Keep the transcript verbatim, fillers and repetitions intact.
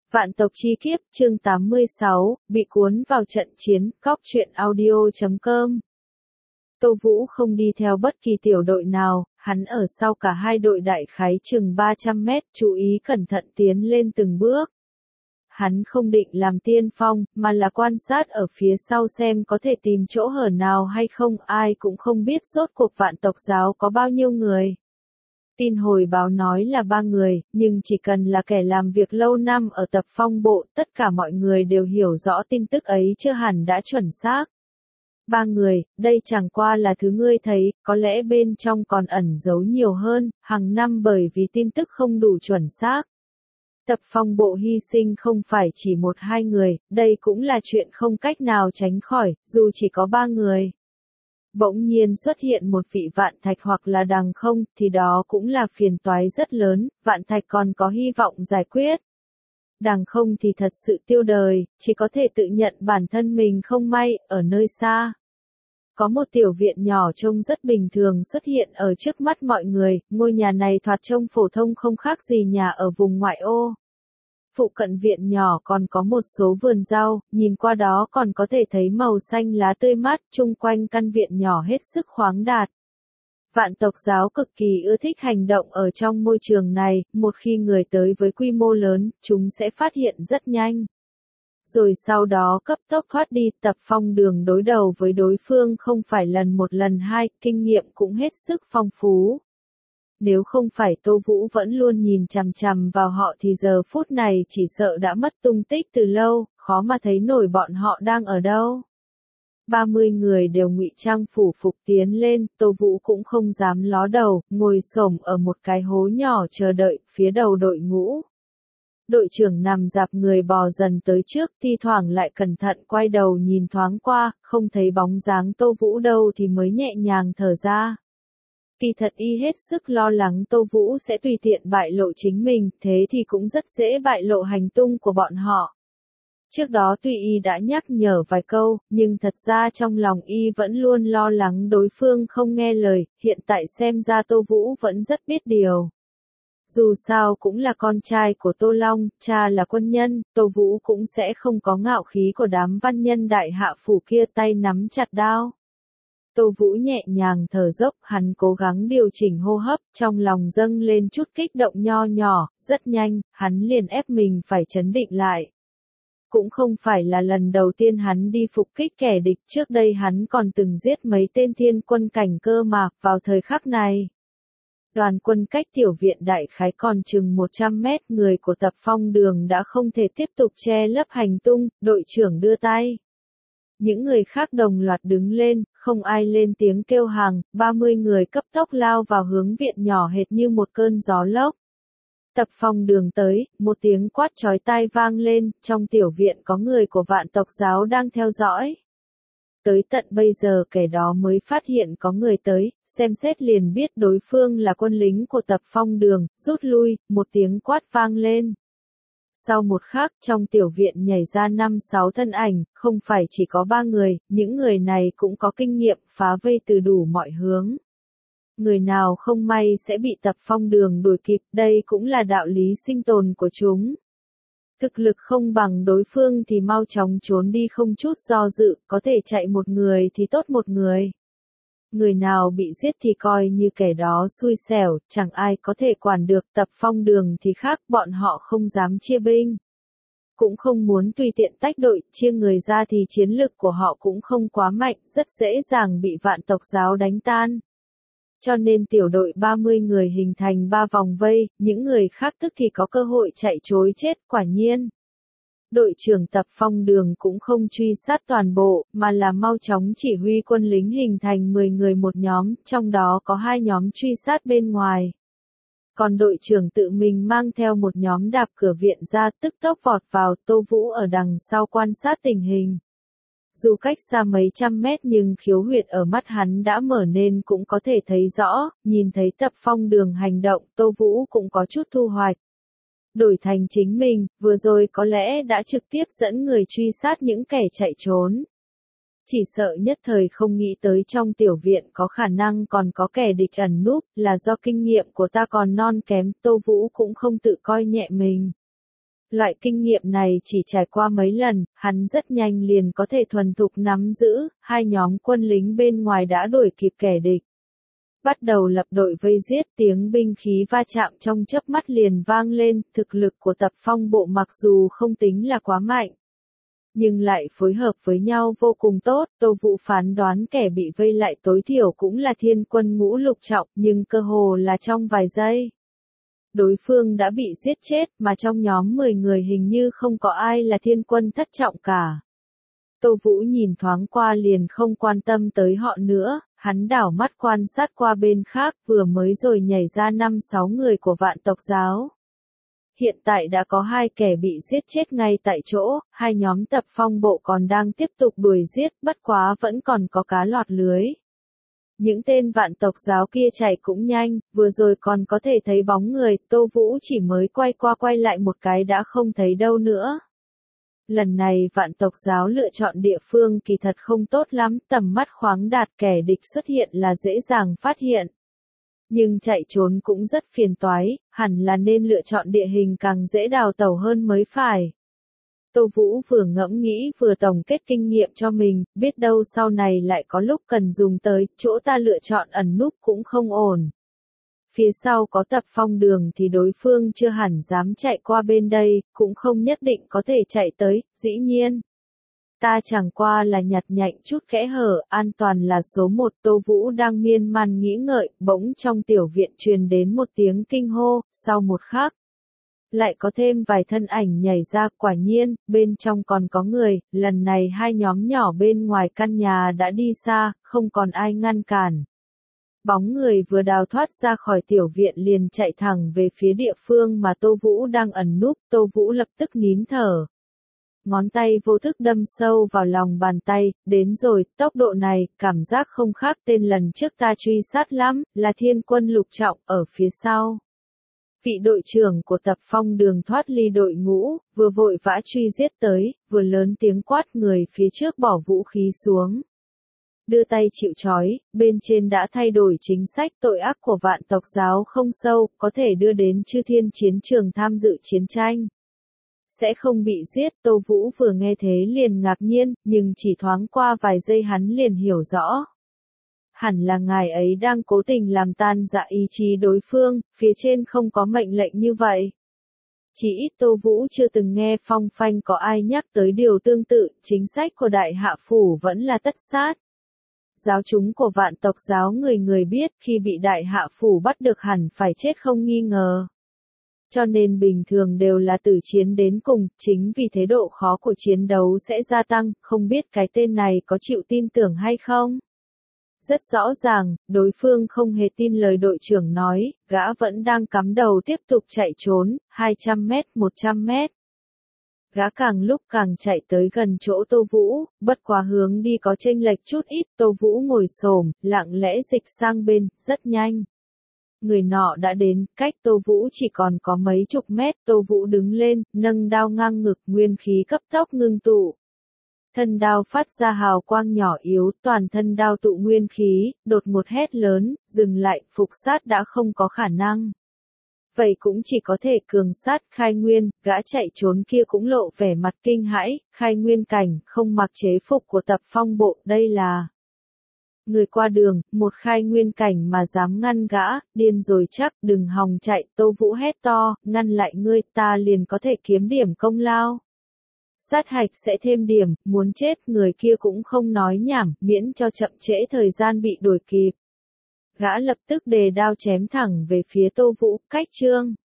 Vạn tộc chi kiếp, chương tám mươi sáu, bị cuốn vào trận chiến, góc truyện audio chấm com. Tô Vũ không đi theo bất kỳ tiểu đội nào, hắn ở sau cả hai đội đại khái chừng ba trăm mét, chú ý cẩn thận tiến lên từng bước. Hắn không định làm tiên phong, mà là quan sát ở phía sau xem có thể tìm chỗ hở nào hay không, ai cũng không biết rốt cuộc vạn tộc giáo có bao nhiêu người. Tin hồi báo nói là ba người, nhưng chỉ cần là kẻ làm việc lâu năm ở tập phong bộ, tất cả mọi người đều hiểu rõ tin tức ấy chưa hẳn đã chuẩn xác. Ba người, đây chẳng qua là thứ ngươi thấy, có lẽ bên trong còn ẩn giấu nhiều hơn, hàng năm bởi vì tin tức không đủ chuẩn xác. Tập phong bộ hy sinh không phải chỉ một hai người, đây cũng là chuyện không cách nào tránh khỏi, dù chỉ có ba người. Bỗng nhiên xuất hiện một vị vạn thạch hoặc là đằng không, thì đó cũng là phiền toái rất lớn, vạn thạch còn có hy vọng giải quyết. Đằng không thì thật sự tiêu đời, chỉ có thể tự nhận bản thân mình không may, ở nơi xa. Có một tiểu viện nhỏ trông rất bình thường xuất hiện ở trước mắt mọi người, ngôi nhà này thoạt trông phổ thông không khác gì nhà ở vùng ngoại ô. Phụ cận viện nhỏ còn có một số vườn rau, nhìn qua đó còn có thể thấy màu xanh lá tươi mát, chung quanh căn viện nhỏ hết sức khoáng đạt. Vạn tộc giáo cực kỳ ưa thích hành động ở trong môi trường này, một khi người tới với quy mô lớn, chúng sẽ phát hiện rất nhanh. Rồi sau đó cấp tốc thoát đi, tập phong đường đối đầu với đối phương không phải lần một lần hai, kinh nghiệm cũng hết sức phong phú. Nếu không phải Tô Vũ vẫn luôn nhìn chằm chằm vào họ thì giờ phút này chỉ sợ đã mất tung tích từ lâu, khó mà thấy nổi bọn họ đang ở đâu. ba mươi người đều ngụy trang phủ phục tiến lên, Tô Vũ cũng không dám ló đầu, ngồi xổm ở một cái hố nhỏ chờ đợi, phía đầu đội ngũ. Đội trưởng nằm dạp người bò dần tới trước, thi thoảng lại cẩn thận quay đầu nhìn thoáng qua, không thấy bóng dáng Tô Vũ đâu thì mới nhẹ nhàng thở ra. Kỳ thật y hết sức lo lắng Tô Vũ sẽ tùy tiện bại lộ chính mình, thế thì cũng rất dễ bại lộ hành tung của bọn họ. Trước đó tuy y đã nhắc nhở vài câu, nhưng thật ra trong lòng y vẫn luôn lo lắng đối phương không nghe lời, hiện tại xem ra Tô Vũ vẫn rất biết điều. Dù sao cũng là con trai của Tô Long, cha là quân nhân, Tô Vũ cũng sẽ không có ngạo khí của đám văn nhân đại hạ phủ kia tay nắm chặt đao. Tô Vũ nhẹ nhàng thở dốc, hắn cố gắng điều chỉnh hô hấp, trong lòng dâng lên chút kích động nho nhỏ, rất nhanh, hắn liền ép mình phải trấn định lại. Cũng không phải là lần đầu tiên hắn đi phục kích kẻ địch, trước đây hắn còn từng giết mấy tên thiên quân cảnh cơ mà, vào thời khắc này. Đoàn quân cách tiểu viện đại khái còn chừng một trăm mét, người của tập phong đường đã không thể tiếp tục che lấp hành tung, đội trưởng đưa tay. Những người khác đồng loạt đứng lên, không ai lên tiếng kêu hàng, ba mươi người cấp tốc lao vào hướng viện nhỏ hệt như một cơn gió lốc. Tập phong đường tới, một tiếng quát chói tai vang lên, trong tiểu viện có người của vạn tộc giáo đang theo dõi. Tới tận bây giờ kẻ đó mới phát hiện có người tới, xem xét liền biết đối phương là quân lính của tập phong đường, rút lui, một tiếng quát vang lên. Sau một khắc trong tiểu viện nhảy ra năm sáu thân ảnh, không phải chỉ có ba người, những người này cũng có kinh nghiệm phá vây từ đủ mọi hướng. Người nào không may sẽ bị tập phong đường đuổi kịp, đây cũng là đạo lý sinh tồn của chúng. Thực lực không bằng đối phương thì mau chóng trốn đi không chút do dự, có thể chạy một người thì tốt một người. Người nào bị giết thì coi như kẻ đó xui xẻo, chẳng ai có thể quản được, tập phong đường thì khác, bọn họ không dám chia binh. Cũng không muốn tùy tiện tách đội, chia người ra thì chiến lực của họ cũng không quá mạnh, rất dễ dàng bị vạn tộc giáo đánh tan. Cho nên tiểu đội ba mươi người hình thành ba vòng vây, những người khác tức thì có cơ hội chạy trối chết, quả nhiên. Đội trưởng tập phong đường cũng không truy sát toàn bộ, mà là mau chóng chỉ huy quân lính hình thành mười người một nhóm, trong đó có hai nhóm truy sát bên ngoài. Còn đội trưởng tự mình mang theo một nhóm đạp cửa viện ra, tức tốc vọt vào, Tô Vũ ở đằng sau quan sát tình hình. Dù cách xa mấy trăm mét nhưng khiếu huyệt ở mắt hắn đã mở nên cũng có thể thấy rõ, nhìn thấy tập phong đường hành động, Tô Vũ cũng có chút thu hoạch. Đổi thành chính mình, vừa rồi có lẽ đã trực tiếp dẫn người truy sát những kẻ chạy trốn. Chỉ sợ nhất thời không nghĩ tới trong tiểu viện có khả năng còn có kẻ địch ẩn núp, là do kinh nghiệm của ta còn non kém, Tô Vũ cũng không tự coi nhẹ mình. Loại kinh nghiệm này chỉ trải qua mấy lần, hắn rất nhanh liền có thể thuần thục nắm giữ, hai nhóm quân lính bên ngoài đã đuổi kịp kẻ địch. Bắt đầu lập đội vây giết, tiếng binh khí va chạm trong chớp mắt liền vang lên, thực lực của Tập Phong bộ mặc dù không tính là quá mạnh, nhưng lại phối hợp với nhau vô cùng tốt. Tô Vũ phán đoán kẻ bị vây lại tối thiểu cũng là thiên quân ngũ lục trọng, nhưng cơ hồ là trong vài giây. Đối phương đã bị giết chết, mà trong nhóm mười người hình như không có ai là thiên quân thất trọng cả. Tô Vũ nhìn thoáng qua liền không quan tâm tới họ nữa, hắn đảo mắt quan sát qua bên khác, vừa mới rồi nhảy ra năm sáu người của Vạn Tộc Giáo. Hiện tại đã có hai kẻ bị giết chết ngay tại chỗ, hai nhóm Tập Phong bộ còn đang tiếp tục đuổi giết, bất quá vẫn còn có cá lọt lưới. Những tên Vạn Tộc Giáo kia chạy cũng nhanh, vừa rồi còn có thể thấy bóng người, Tô Vũ chỉ mới quay qua quay lại một cái đã không thấy đâu nữa. Lần này Vạn Tộc Giáo lựa chọn địa phương kỳ thật không tốt lắm, tầm mắt khoáng đạt, kẻ địch xuất hiện là dễ dàng phát hiện. Nhưng chạy trốn cũng rất phiền toái, hẳn là nên lựa chọn địa hình càng dễ đào tẩu hơn mới phải. Tô Vũ vừa ngẫm nghĩ vừa tổng kết kinh nghiệm cho mình, biết đâu sau này lại có lúc cần dùng tới, chỗ ta lựa chọn ẩn núp cũng không ổn. Phía sau có Tập Phong đường thì đối phương chưa hẳn dám chạy qua bên đây, cũng không nhất định có thể chạy tới, dĩ nhiên. Ta chẳng qua là nhặt nhạnh chút kẽ hở, an toàn là số một. Tô Vũ đang miên man nghĩ ngợi, bỗng trong tiểu viện truyền đến một tiếng kinh hô, sau một khắc. Lại có thêm vài thân ảnh nhảy ra, quả nhiên, bên trong còn có người, lần này hai nhóm nhỏ bên ngoài căn nhà đã đi xa, không còn ai ngăn cản. Bóng người vừa đào thoát ra khỏi tiểu viện liền chạy thẳng về phía địa phương mà Tô Vũ đang ẩn núp, Tô Vũ lập tức nín thở. Ngón tay vô thức đâm sâu vào lòng bàn tay, đến rồi, tốc độ này, cảm giác không khác tên lần trước ta truy sát lắm, là thiên quân lục trọng, ở phía sau. Vị đội trưởng của Tập Phong đường thoát ly đội ngũ, vừa vội vã truy giết tới, vừa lớn tiếng quát người phía trước bỏ vũ khí xuống. Đưa tay chịu trói, bên trên đã thay đổi chính sách, tội ác của Vạn Tộc Giáo không sâu, có thể đưa đến chư thiên chiến trường tham dự chiến tranh. Sẽ không bị giết. Tô Vũ vừa nghe thế liền ngạc nhiên, nhưng chỉ thoáng qua vài giây hắn liền hiểu rõ. Hẳn là ngài ấy đang cố tình làm tan dạ ý chí đối phương, phía trên không có mệnh lệnh như vậy. Chỉ ít Tô Vũ chưa từng nghe phong phanh có ai nhắc tới điều tương tự, chính sách của Đại Hạ Phủ vẫn là tất sát. Giáo chúng của Vạn Tộc Giáo người người biết khi bị Đại Hạ Phủ bắt được hẳn phải chết không nghi ngờ. Cho nên bình thường đều là tử chiến đến cùng, chính vì thế độ khó của chiến đấu sẽ gia tăng, không biết cái tên này có chịu tin tưởng hay không? Rất rõ ràng, đối phương không hề tin lời đội trưởng nói, gã vẫn đang cắm đầu tiếp tục chạy trốn, hai trăm mét, một trăm mét. Gã càng lúc càng chạy tới gần chỗ Tô Vũ, bất quá hướng đi có chênh lệch chút ít, Tô Vũ ngồi xổm, lặng lẽ dịch sang bên, rất nhanh. Người nọ đã đến, cách Tô Vũ chỉ còn có mấy chục mét, Tô Vũ đứng lên, nâng đao ngang ngực, nguyên khí cấp tốc ngưng tụ. Thân đao phát ra hào quang nhỏ yếu, toàn thân đao tụ nguyên khí, đột ngột hét lớn, dừng lại, phục sát đã không có khả năng. Vậy cũng chỉ có thể cường sát khai nguyên, gã chạy trốn kia cũng lộ vẻ mặt kinh hãi, khai nguyên cảnh, không mặc chế phục của Tập Phong bộ, đây là người qua đường, một khai nguyên cảnh mà dám ngăn gã, điên rồi chắc, đừng hòng chạy. Tô Vũ hét to, ngăn lại ngươi, ta liền có thể kiếm điểm công lao. Sát hạch sẽ thêm điểm, muốn chết, người kia cũng không nói nhảm, miễn cho chậm trễ thời gian bị đuổi kịp. Gã lập tức đề đao chém thẳng về phía Tô Vũ, cách chương.